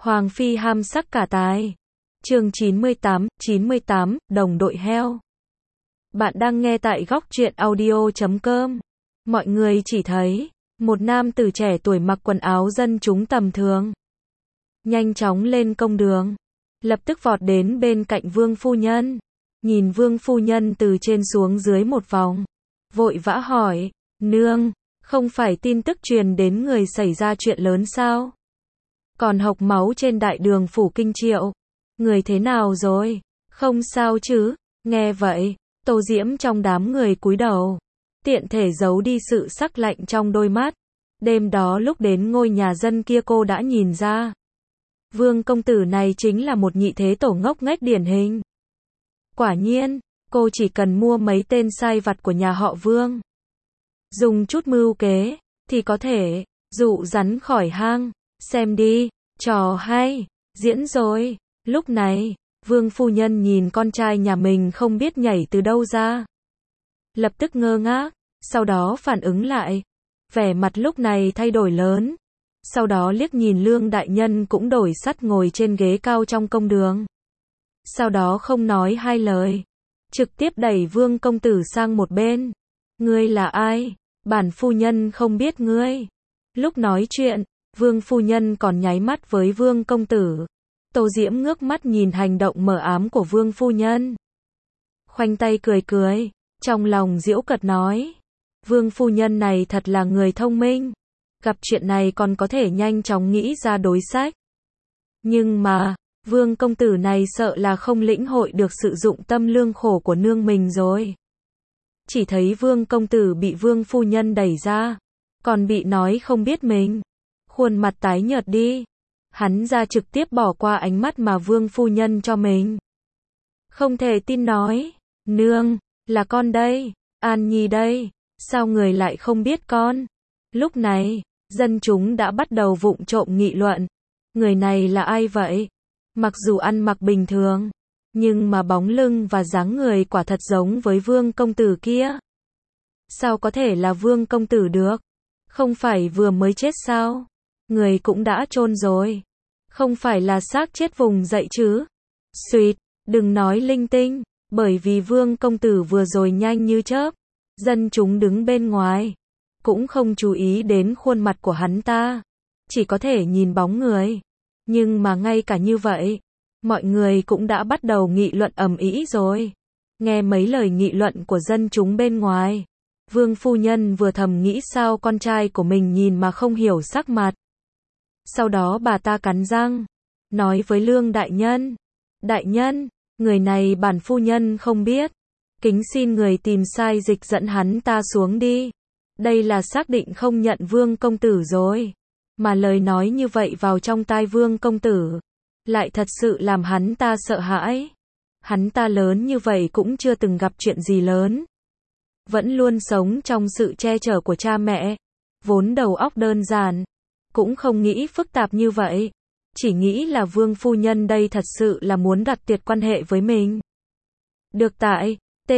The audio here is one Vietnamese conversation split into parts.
Hoàng phi ham sắc cả tài. Chương 98, đồng đội heo. Bạn đang nghe tại góc truyện audio.com. Mọi người chỉ thấy một nam tử trẻ tuổi mặc quần áo dân chúng tầm thường, nhanh chóng lên công đường, lập tức vọt đến bên cạnh Vương phu nhân, nhìn Vương phu nhân từ trên xuống dưới một vòng, vội vã hỏi: "Nương, không phải tin tức truyền đến người xảy ra chuyện lớn sao? Còn hộc máu trên đại đường phủ Kinh Triệu, người thế nào rồi? Không sao chứ?" Nghe vậy, Tô Diễm trong đám người cúi đầu, tiện thể giấu đi sự sắc lạnh trong đôi mắt. Đêm đó lúc đến ngôi nhà dân kia cô đã nhìn ra, Vương công tử này chính là một nhị thế tổ ngốc nghếch điển hình. Quả nhiên, cô chỉ cần mua mấy tên sai vặt của nhà họ Vương, dùng chút mưu kế, thì có thể dụ rắn khỏi hang. Xem đi, trò hay, diễn rồi. Lúc này, Vương phu nhân nhìn con trai nhà mình không biết nhảy từ đâu ra, lập tức ngơ ngác, sau đó phản ứng lại, vẻ mặt lúc này thay đổi lớn. Sau đó liếc nhìn Lương đại nhân cũng đổi sắt ngồi trên ghế cao trong công đường. Sau đó không nói hai lời, trực tiếp đẩy Vương công tử sang một bên. "Ngươi là ai? Bản phu nhân không biết ngươi." Lúc nói chuyện, Vương phu nhân còn nháy mắt với Vương công tử. Tô Diễm ngước mắt nhìn hành động mờ ám của Vương phu nhân, khoanh tay cười cười, trong lòng giễu cợt nói: Vương phu nhân này thật là người thông minh, gặp chuyện này còn có thể nhanh chóng nghĩ ra đối sách. Nhưng mà, Vương công tử này sợ là không lĩnh hội được sự dụng tâm lương khổ của nương mình rồi. Chỉ thấy Vương công tử bị Vương phu nhân đẩy ra, còn bị nói không biết mình, khuôn mặt tái nhợt đi. Hắn ra trực tiếp bỏ qua ánh mắt mà Vương phu nhân cho mình, không thể tin nói: "Nương, là con đây, An Nhi đây, sao người lại không biết con?" Lúc này, dân chúng đã bắt đầu vụng trộm nghị luận: người này là ai vậy? Mặc dù ăn mặc bình thường, nhưng mà bóng lưng và dáng người quả thật giống với Vương công tử kia. Sao có thể là Vương công tử được? Không phải vừa mới chết sao? Người cũng đã chôn rồi, không phải là xác chết vùng dậy chứ? Xuyệt, đừng nói linh tinh, bởi vì Vương công tử vừa rồi nhanh như chớp, dân chúng đứng bên ngoài cũng không chú ý đến khuôn mặt của hắn ta, chỉ có thể nhìn bóng người. Nhưng mà ngay cả như vậy, mọi người cũng đã bắt đầu nghị luận ầm ĩ rồi. Nghe mấy lời nghị luận của dân chúng bên ngoài, Vương phu nhân vừa thầm nghĩ sao con trai của mình nhìn mà không hiểu sắc mặt. Sau đó bà ta cắn răng, nói với Lương đại nhân: "Đại nhân, người này bản phu nhân không biết, kính xin người tìm sai dịch dẫn hắn ta xuống đi. Đây là xác định không nhận Vương công tử rồi." Mà lời nói như vậy vào trong tai Vương công tử, lại thật sự làm hắn ta sợ hãi. Hắn ta lớn như vậy cũng chưa từng gặp chuyện gì lớn, vẫn luôn sống trong sự che chở của cha mẹ, vốn đầu óc đơn giản, cũng không nghĩ phức tạp như vậy, chỉ nghĩ là Vương phu nhân đây thật sự là muốn đặt tuyệt quan hệ với mình. Được tại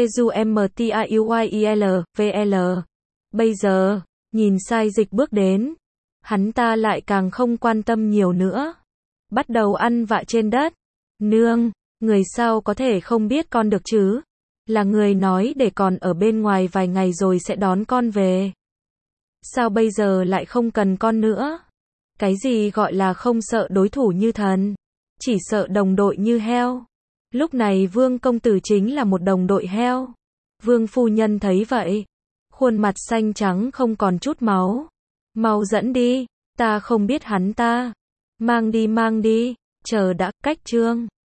TUMTAUYIL, bây giờ, nhìn sai dịch bước đến, hắn ta lại càng không quan tâm nhiều nữa, bắt đầu ăn vạ trên đất. "Nương, người sao có thể không biết con được chứ? Là người nói để con ở bên ngoài vài ngày rồi sẽ đón con về. Sao bây giờ lại không cần con nữa? Cái gì gọi là không sợ đối thủ như thần, chỉ sợ đồng đội như heo." Lúc này Vương công tử chính là một đồng đội heo. Vương phu nhân thấy vậy, khuôn mặt xanh trắng không còn chút máu. "Mau dẫn đi, ta không biết hắn ta. Mang đi, chờ đã." Cách chương